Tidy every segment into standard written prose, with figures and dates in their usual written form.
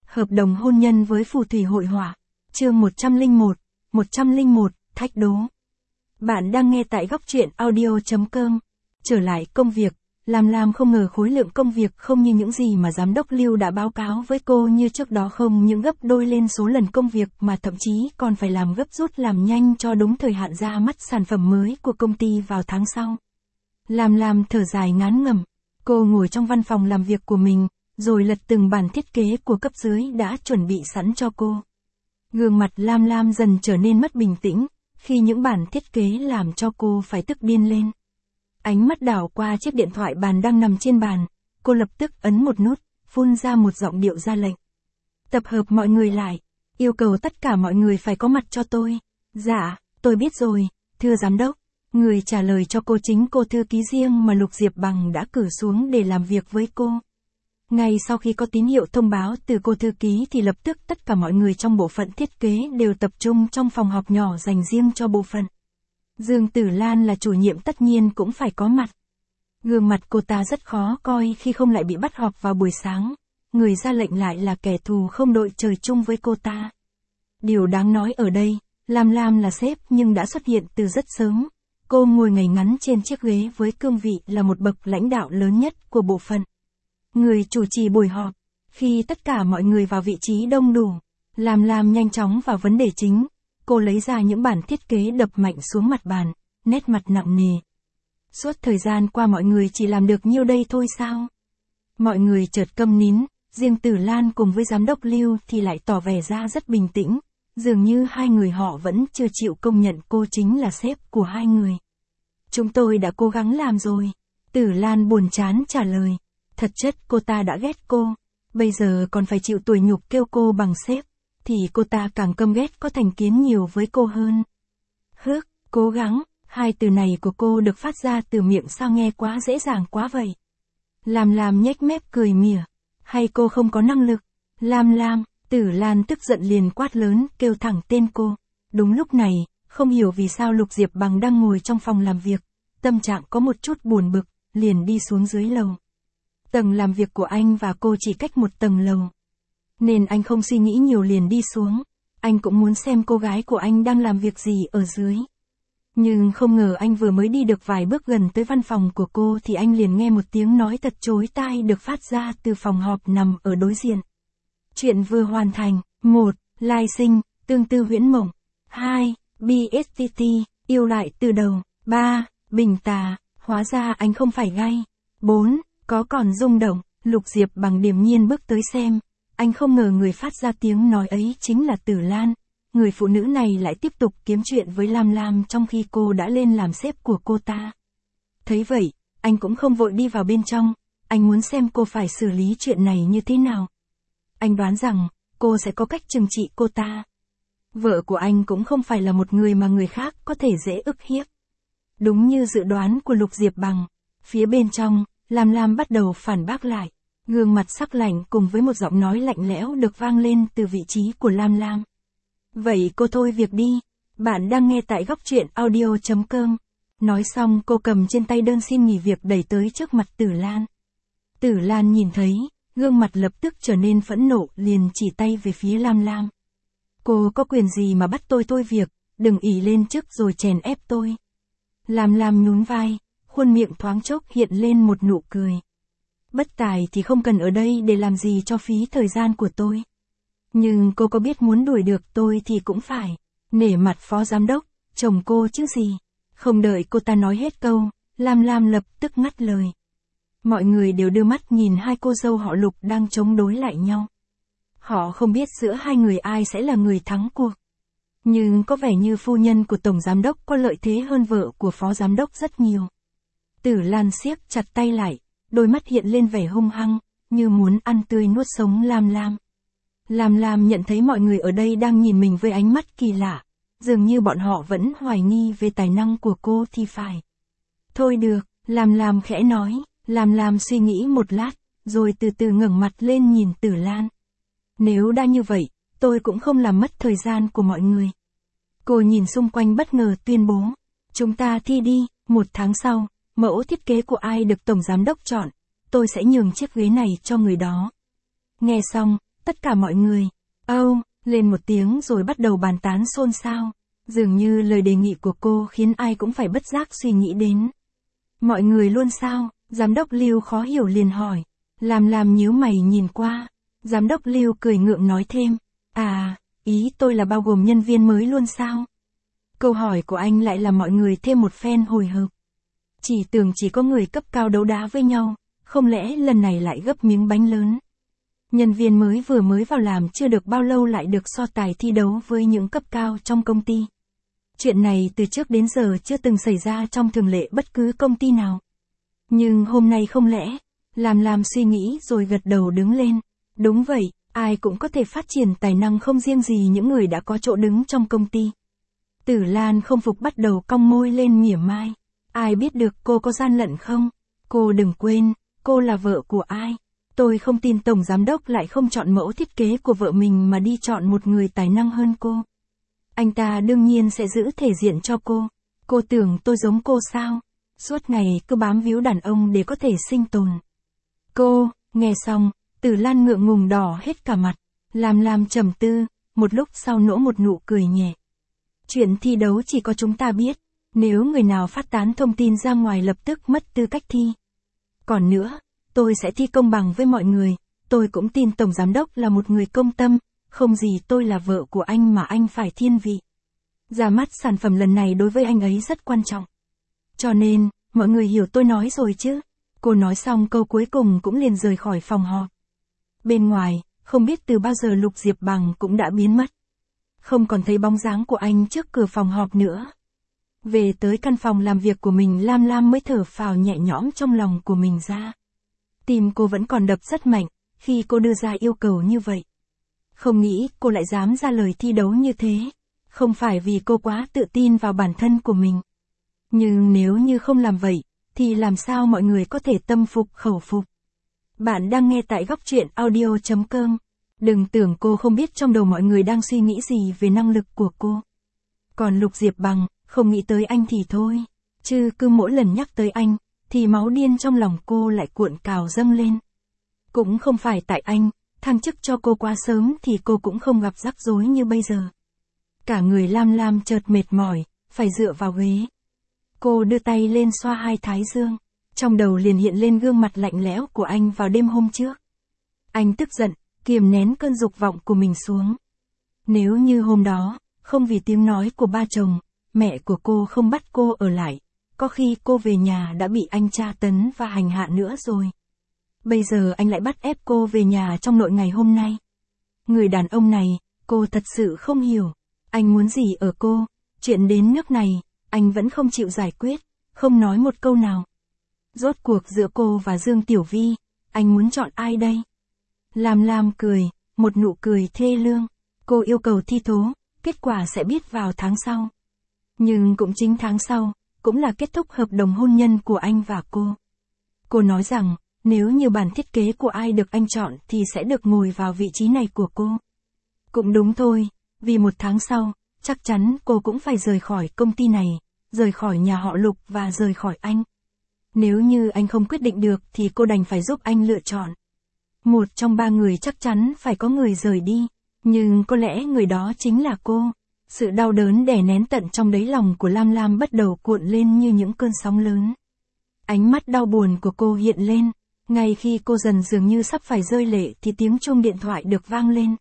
Hợp đồng hôn nhân với phù thủy hội họa. Chương 101, thách đố. Bạn đang nghe tại góc truyện audio.com. Trở lại công việc, Lam không ngờ khối lượng công việc không như những gì mà giám đốc Lưu đã báo cáo với cô, như trước đó không những gấp đôi lên số lần công việc mà thậm chí còn phải làm gấp rút làm nhanh cho đúng thời hạn ra mắt sản phẩm mới của công ty vào tháng sau. Lam thở dài ngán ngẩm, cô ngồi trong văn phòng làm việc của mình, rồi lật từng bản thiết kế của cấp dưới đã chuẩn bị sẵn cho cô. Gương mặt Lam dần trở nên mất bình tĩnh, khi những bản thiết kế làm cho cô phải tức điên lên. Ánh mắt đảo qua chiếc điện thoại bàn đang nằm trên bàn, cô lập tức ấn một nút, phun ra một giọng điệu ra lệnh. Tập hợp mọi người lại, yêu cầu tất cả mọi người phải có mặt cho tôi. Dạ, tôi biết rồi, thưa giám đốc. Người trả lời cho cô chính cô thư ký riêng mà Lục Diệp Bằng đã cử xuống để làm việc với cô. Ngay sau khi có tín hiệu thông báo từ cô thư ký thì lập tức tất cả mọi người trong bộ phận thiết kế đều tập trung trong phòng họp nhỏ dành riêng cho bộ phận. Dương Tử Lan là chủ nhiệm tất nhiên cũng phải có mặt. Gương mặt cô ta rất khó coi khi không lại bị bắt họp vào buổi sáng, người ra lệnh lại là kẻ thù không đội trời chung với cô ta. Điều đáng nói ở đây, Lam là sếp nhưng đã xuất hiện từ rất sớm. Cô ngồi ngồi ngắn trên chiếc ghế với cương vị là một bậc lãnh đạo lớn nhất của bộ phận. Người chủ trì buổi họp, khi tất cả mọi người vào vị trí đông đủ, Lam nhanh chóng vào vấn đề chính. Cô lấy ra những bản thiết kế đập mạnh xuống mặt bàn, nét mặt nặng nề. Suốt thời gian qua mọi người chỉ làm được nhiêu đây thôi sao? Mọi người chợt câm nín, riêng Tử Lan cùng với giám đốc Lưu thì lại tỏ vẻ ra rất bình tĩnh, dường như hai người họ vẫn chưa chịu công nhận cô chính là sếp của hai người. Chúng tôi đã cố gắng làm rồi. Tử Lan buồn chán trả lời. Thật chất cô ta đã ghét cô, bây giờ còn phải chịu tủi nhục kêu cô bằng sếp, thì cô ta càng căm ghét có thành kiến nhiều với cô hơn. Cố gắng, hai từ này của cô được phát ra từ miệng sao nghe quá dễ dàng quá vậy. Lam nhếch mép cười mỉa. Hay cô không có năng lực? Lam, Tử Lan tức giận liền quát lớn kêu thẳng tên cô. Đúng lúc này, không hiểu vì sao Lục Diệp Bằng đang ngồi trong phòng làm việc, tâm trạng có một chút buồn bực, liền đi xuống dưới lầu. Tầng làm việc của anh và cô chỉ cách một tầng lầu, nên anh không suy nghĩ nhiều liền đi xuống. Anh cũng muốn xem cô gái của anh đang làm việc gì ở dưới. Nhưng không ngờ anh vừa mới đi được vài bước gần tới văn phòng của cô thì anh liền nghe một tiếng nói thật chói tai được phát ra từ phòng họp nằm ở đối diện. Chuyện vừa hoàn thành. 1. Lai sinh, tương tư huyễn mộng. 2. BSTT, yêu lại từ đầu. 3. Bình tà, hóa ra anh không phải gay. 4. Có còn rung động. Lục Diệp Bằng điềm nhiên bước tới xem. Anh không ngờ người phát ra tiếng nói ấy chính là Tử Lan. Người phụ nữ này lại tiếp tục kiếm chuyện với Lam trong khi cô đã lên làm sếp của cô ta. Thấy vậy, anh cũng không vội đi vào bên trong. Anh muốn xem cô phải xử lý chuyện này như thế nào. Anh đoán rằng, cô sẽ có cách trừng trị cô ta. Vợ của anh cũng không phải là một người mà người khác có thể dễ ức hiếp. Đúng như dự đoán của Lục Diệp Bằng, phía bên trong, Lam bắt đầu phản bác lại. Gương mặt sắc lạnh cùng với một giọng nói lạnh lẽo được vang lên từ vị trí của Lam. Vậy cô thôi việc đi. Bạn đang nghe tại góc truyện audio.com. Nói xong cô cầm trên tay đơn xin nghỉ việc đẩy tới trước mặt Tử Lan. Tử Lan nhìn thấy, gương mặt lập tức trở nên phẫn nộ liền chỉ tay về phía Lam. Cô có quyền gì mà bắt tôi thôi việc, đừng ỷ lên trước rồi chèn ép tôi. Lam nhún vai, khuôn miệng thoáng chốc hiện lên một nụ cười. Bất tài thì không cần ở đây để làm gì cho phí thời gian của tôi. Nhưng cô có biết muốn đuổi được tôi thì cũng phải nể mặt phó giám đốc, chồng cô chứ gì. Không đợi cô ta nói hết câu, Lam lập tức ngắt lời. Mọi người đều đưa mắt nhìn hai cô dâu họ Lục đang chống đối lại nhau. Họ không biết giữa hai người ai sẽ là người thắng cuộc. Nhưng có vẻ như phu nhân của tổng giám đốc có lợi thế hơn vợ của phó giám đốc rất nhiều. Tử Lan siết chặt tay lại, đôi mắt hiện lên vẻ hung hăng, như muốn ăn tươi nuốt sống Lam. Lam nhận thấy mọi người ở đây đang nhìn mình với ánh mắt kỳ lạ, dường như bọn họ vẫn hoài nghi về tài năng của cô thì phải. Thôi được, Lam khẽ nói. Lam suy nghĩ một lát, rồi từ từ ngẩng mặt lên nhìn Tử Lan. Nếu đã như vậy, tôi cũng không làm mất thời gian của mọi người. Cô nhìn xung quanh bất ngờ tuyên bố. Chúng ta thi đi, 1 tháng sau, mẫu thiết kế của ai được tổng giám đốc chọn, tôi sẽ nhường chiếc ghế này cho người đó. Nghe xong, Tất cả mọi người, lên một tiếng rồi bắt đầu bàn tán xôn xao. Dường như lời đề nghị của cô khiến ai cũng phải bất giác suy nghĩ đến. Mọi người luôn sao? Giám đốc Lưu khó hiểu liền hỏi. Làm nhíu mày nhìn qua. Giám đốc Lưu cười ngượng nói thêm. Ý tôi là bao gồm nhân viên mới luôn sao? Câu hỏi của anh lại làm mọi người thêm một phen hồi hộp. Chỉ tưởng chỉ có người cấp cao đấu đá với nhau, không lẽ lần này lại gấp miếng bánh lớn. Nhân viên mới vừa mới vào làm chưa được bao lâu lại được so tài thi đấu với những cấp cao trong công ty. Chuyện này từ trước đến giờ chưa từng xảy ra trong thường lệ bất cứ công ty nào. Nhưng hôm nay không lẽ, làm suy nghĩ rồi gật đầu đứng lên. Đúng vậy, ai cũng có thể phát triển tài năng không riêng gì những người đã có chỗ đứng trong công ty. Tử Lan không phục bắt đầu cong môi lên mỉa mai. Ai biết được cô có gian lận không? Cô đừng quên, cô là vợ của ai? Tôi không tin tổng giám đốc lại không chọn mẫu thiết kế của vợ mình mà đi chọn một người tài năng hơn cô. Anh ta đương nhiên sẽ giữ thể diện cho cô. Cô tưởng tôi giống cô sao? Suốt ngày cứ bám víu đàn ông để có thể sinh tồn. Cô, nghe xong, Tử Lan ngượng ngùng đỏ hết cả mặt. Làm trầm tư, một lúc sau nỗ một nụ cười nhẹ. Chuyện thi đấu chỉ có chúng ta biết. Nếu người nào phát tán thông tin ra ngoài lập tức mất tư cách thi. Còn nữa, tôi sẽ thi công bằng với mọi người. Tôi cũng tin tổng giám đốc là một người công tâm. Không gì tôi là vợ của anh mà anh phải thiên vị. Ra mắt sản phẩm lần này đối với anh ấy rất quan trọng. Cho nên, mọi người hiểu tôi nói rồi chứ. Cô nói xong câu cuối cùng cũng liền rời khỏi phòng họp. Bên ngoài, không biết từ bao giờ Lục Diệp Bằng cũng đã biến mất. Không còn thấy bóng dáng của anh trước cửa phòng họp nữa. Về tới căn phòng làm việc của mình, Lam mới thở phào nhẹ nhõm trong lòng của mình ra. Tim cô vẫn còn đập rất mạnh, khi cô đưa ra yêu cầu như vậy. Không nghĩ cô lại dám ra lời thi đấu như thế. Không phải vì cô quá tự tin vào bản thân của mình. Nhưng nếu như không làm vậy, thì làm sao mọi người có thể tâm phục khẩu phục. Bạn đang nghe tại góc truyện audio.com. Đừng tưởng cô không biết trong đầu mọi người đang suy nghĩ gì về năng lực của cô. Còn Lục Diệp Bằng, không nghĩ tới anh thì thôi. Chứ cứ mỗi lần nhắc tới anh, thì máu điên trong lòng cô lại cuộn cào dâng lên. Cũng không phải tại anh, thăng chức cho cô quá sớm thì cô cũng không gặp rắc rối như bây giờ. Cả người Lam chợt mệt mỏi, phải dựa vào ghế. Cô đưa tay lên xoa hai thái dương. Trong đầu liền hiện lên gương mặt lạnh lẽo của anh vào đêm hôm trước. Anh tức giận, kiềm nén cơn dục vọng của mình xuống. Nếu như hôm đó, không vì tiếng nói của ba chồng, mẹ của cô không bắt cô ở lại, có khi cô về nhà đã bị anh tra tấn và hành hạ nữa rồi. Bây giờ anh lại bắt ép cô về nhà trong nội ngày hôm nay. Người đàn ông này, cô thật sự không hiểu. Anh muốn gì ở cô? Chuyện đến nước này, anh vẫn không chịu giải quyết, không nói một câu nào. Rốt cuộc giữa cô và Dương Tiểu Vi, anh muốn chọn ai đây? Lam cười, một nụ cười thê lương. Cô yêu cầu thi thố, kết quả sẽ biết vào tháng sau. Nhưng cũng chính tháng sau, cũng là kết thúc hợp đồng hôn nhân của anh và cô. Cô nói rằng, nếu như bản thiết kế của ai được anh chọn thì sẽ được ngồi vào vị trí này của cô. Cũng đúng thôi, vì một tháng sau, chắc chắn cô cũng phải rời khỏi công ty này, rời khỏi nhà họ Lục và rời khỏi anh. Nếu như anh không quyết định được thì cô đành phải giúp anh lựa chọn. Một trong ba người chắc chắn phải có người rời đi, nhưng có lẽ người đó chính là cô. Sự đau đớn đè nén tận trong đáy lòng của Lam bắt đầu cuộn lên như những cơn sóng lớn. Ánh mắt đau buồn của cô hiện lên, ngay khi cô dường như sắp phải rơi lệ thì tiếng chuông điện thoại được vang lên.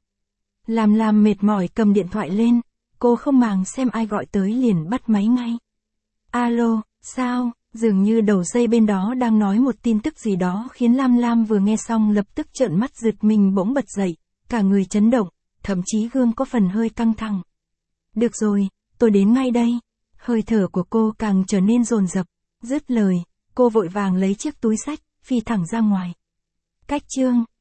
Lam mệt mỏi cầm điện thoại lên, cô không màng xem ai gọi tới liền bắt máy ngay. Alo, sao? Dường như đầu dây bên đó đang nói một tin tức gì đó khiến Lam vừa nghe xong lập tức trợn mắt giật mình bỗng bật dậy, cả người chấn động, thậm chí gương có phần hơi căng thẳng. Được rồi, tôi đến ngay đây. Hơi thở của cô càng trở nên dồn dập, dứt lời, cô vội vàng lấy chiếc túi xách, phi thẳng ra ngoài. Cách chương